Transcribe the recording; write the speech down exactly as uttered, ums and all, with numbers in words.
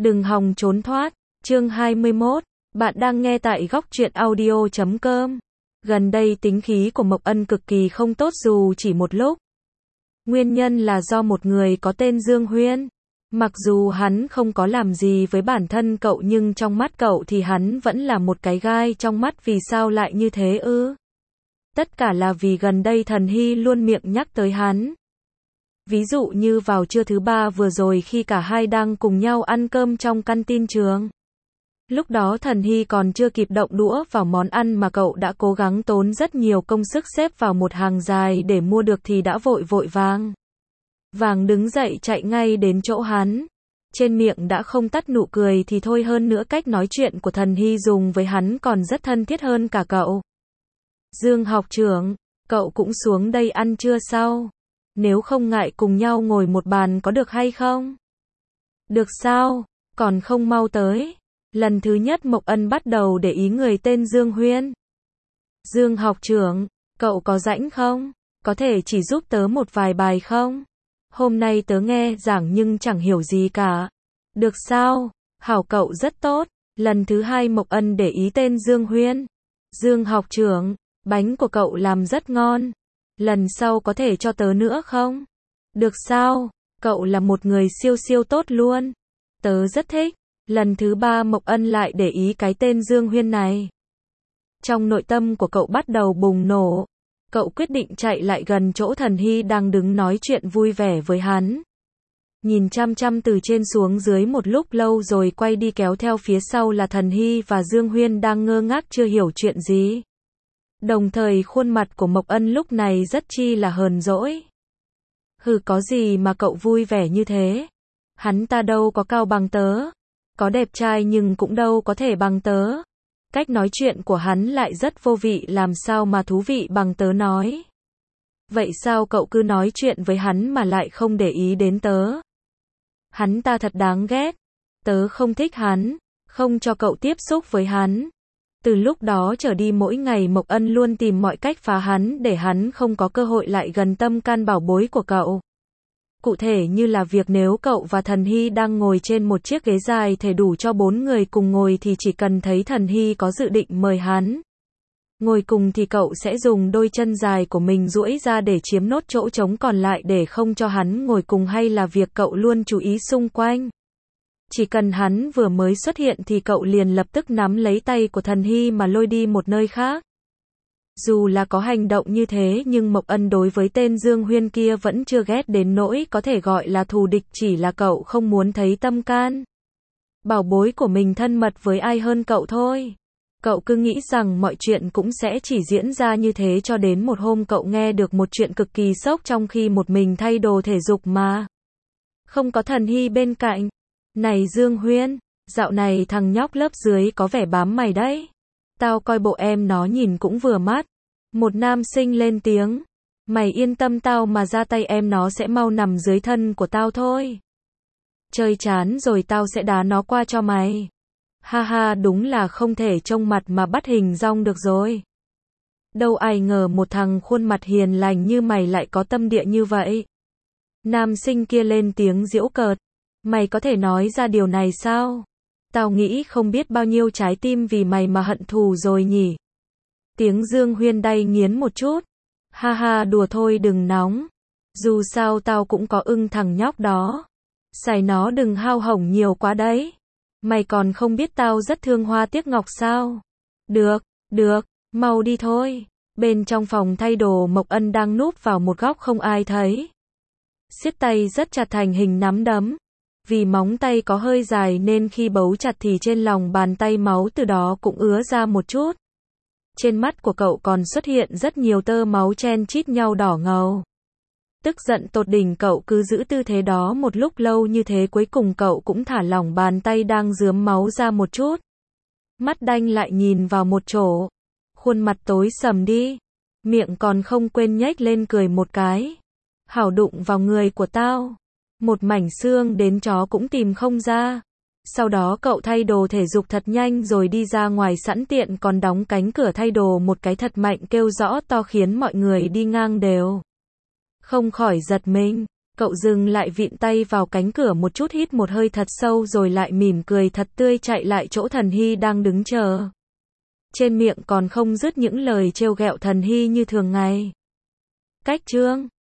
Đừng hòng trốn thoát. Chương hai mươi mốt. Bạn đang nghe tại góc truyện audio chấm com. Gần đây tính khí của Mộc Ân cực kỳ không tốt dù chỉ một lúc. Nguyên nhân là do một người có tên Dương Huyên. Mặc dù hắn không có làm gì với bản thân cậu nhưng trong mắt cậu thì hắn vẫn là một cái gai trong mắt. Vì sao lại như thế ư? Tất cả là vì gần đây Thần Hy luôn miệng nhắc tới hắn. Ví dụ như vào trưa thứ ba vừa rồi khi cả hai đang cùng nhau ăn cơm trong căn tin trường. Lúc đó Thần Hy còn chưa kịp động đũa vào món ăn mà cậu đã cố gắng tốn rất nhiều công sức xếp vào một hàng dài để mua được thì đã vội vội vàng vàng đứng dậy chạy ngay đến chỗ hắn. Trên miệng đã không tắt nụ cười thì thôi, hơn nữa cách nói chuyện của Thần Hy dùng với hắn còn rất thân thiết hơn cả cậu. Dương học trưởng, cậu cũng xuống đây ăn trưa sao? Nếu không ngại cùng nhau ngồi một bàn có được hay không? Được sao? Còn không mau tới. Lần thứ nhất Mộc Ân bắt đầu để ý người tên Dương Huyên. Dương học trưởng, cậu có rảnh không? Có thể chỉ giúp tớ một vài bài không? Hôm nay tớ nghe giảng nhưng chẳng hiểu gì cả. Được sao? Hảo, cậu rất tốt. Lần thứ hai Mộc Ân để ý tên Dương Huyên. Dương học trưởng, bánh của cậu làm rất ngon. Lần sau có thể cho tớ nữa không? Được sao? Cậu là một người siêu siêu tốt luôn. Tớ rất thích. Lần thứ ba Mộc Ân lại để ý cái tên Dương Huyên này. Trong nội tâm của cậu bắt đầu bùng nổ. Cậu quyết định chạy lại gần chỗ Thần Hy đang đứng nói chuyện vui vẻ với hắn. Nhìn chăm chăm từ trên xuống dưới một lúc lâu rồi quay đi, kéo theo phía sau là Thần Hy và Dương Huyên đang ngơ ngác chưa hiểu chuyện gì. Đồng thời khuôn mặt của Mộc Ân lúc này rất chi là hờn dỗi. Hừ, có gì mà cậu vui vẻ như thế? Hắn ta đâu có cao bằng tớ. Có đẹp trai nhưng cũng đâu có thể bằng tớ. Cách nói chuyện của hắn lại rất vô vị, làm sao mà thú vị bằng tớ nói. Vậy sao cậu cứ nói chuyện với hắn mà lại không để ý đến tớ? Hắn ta thật đáng ghét. Tớ không thích hắn, không cho cậu tiếp xúc với hắn. Từ lúc đó trở đi mỗi ngày Mộc Ân luôn tìm mọi cách phá hắn để hắn không có cơ hội lại gần tâm can bảo bối của cậu. Cụ thể như là việc nếu cậu và Thần Hy đang ngồi trên một chiếc ghế dài thể đủ cho bốn người cùng ngồi thì chỉ cần thấy Thần Hy có dự định mời hắn ngồi cùng thì cậu sẽ dùng đôi chân dài của mình duỗi ra để chiếm nốt chỗ trống còn lại để không cho hắn ngồi cùng, hay là việc cậu luôn chú ý xung quanh. Chỉ cần hắn vừa mới xuất hiện thì cậu liền lập tức nắm lấy tay của Thần Hy mà lôi đi một nơi khác. Dù là có hành động như thế nhưng Mộc Ân đối với tên Dương Huyên kia vẫn chưa ghét đến nỗi có thể gọi là thù địch, chỉ là cậu không muốn thấy tâm can bảo bối của mình thân mật với ai hơn cậu thôi. Cậu cứ nghĩ rằng mọi chuyện cũng sẽ chỉ diễn ra như thế cho đến một hôm cậu nghe được một chuyện cực kỳ sốc trong khi một mình thay đồ thể dục mà không có Thần Hy bên cạnh. Này Dương Huyên, dạo này thằng nhóc lớp dưới có vẻ bám mày đấy. Tao coi bộ em nó nhìn cũng vừa mắt. Một nam sinh lên tiếng. Mày yên tâm, tao mà ra tay em nó sẽ mau nằm dưới thân của tao thôi. Chơi chán rồi tao sẽ đá nó qua cho mày. Ha ha, đúng là không thể trông mặt mà bắt hình dong được rồi. Đâu ai ngờ một thằng khuôn mặt hiền lành như mày lại có tâm địa như vậy. Nam sinh kia lên tiếng giễu cợt. Mày có thể nói ra điều này sao? Tao nghĩ không biết bao nhiêu trái tim vì mày mà hận thù rồi nhỉ. Tiếng Dương Huyên đay nghiến một chút. Ha ha, đùa thôi, đừng nóng. Dù sao tao cũng có ưng thằng nhóc đó. Xài nó đừng hao hổng nhiều quá đấy. Mày còn không biết tao rất thương hoa tiếc ngọc sao? Được, được, mau đi thôi. Bên trong phòng thay đồ Mộc Ân đang núp vào một góc không ai thấy. Siết tay rất chặt thành hình nắm đấm. Vì móng tay có hơi dài nên khi bấu chặt thì trên lòng bàn tay máu từ đó cũng ứa ra một chút. Trên mắt của cậu còn xuất hiện rất nhiều tơ máu chen chít nhau đỏ ngầu. Tức giận tột đỉnh, cậu cứ giữ tư thế đó một lúc lâu như thế, cuối cùng cậu cũng thả lỏng bàn tay đang rướm máu ra một chút. Mắt đanh lại nhìn vào một chỗ. Khuôn mặt tối sầm đi. Miệng còn không quên nhếch lên cười một cái. Hảo, đụng vào người của tao. Một mảnh xương đến chó cũng tìm không ra. Sau đó cậu thay đồ thể dục thật nhanh rồi đi ra ngoài, sẵn tiện còn đóng cánh cửa thay đồ một cái thật mạnh, kêu rõ to khiến mọi người đi ngang đều không khỏi giật mình. Cậu dừng lại vịn tay vào cánh cửa một chút, hít một hơi thật sâu rồi lại mỉm cười thật tươi chạy lại chỗ Thần Hy đang đứng chờ. Trên miệng còn không dứt những lời trêu ghẹo Thần Hy như thường ngày. Cách chương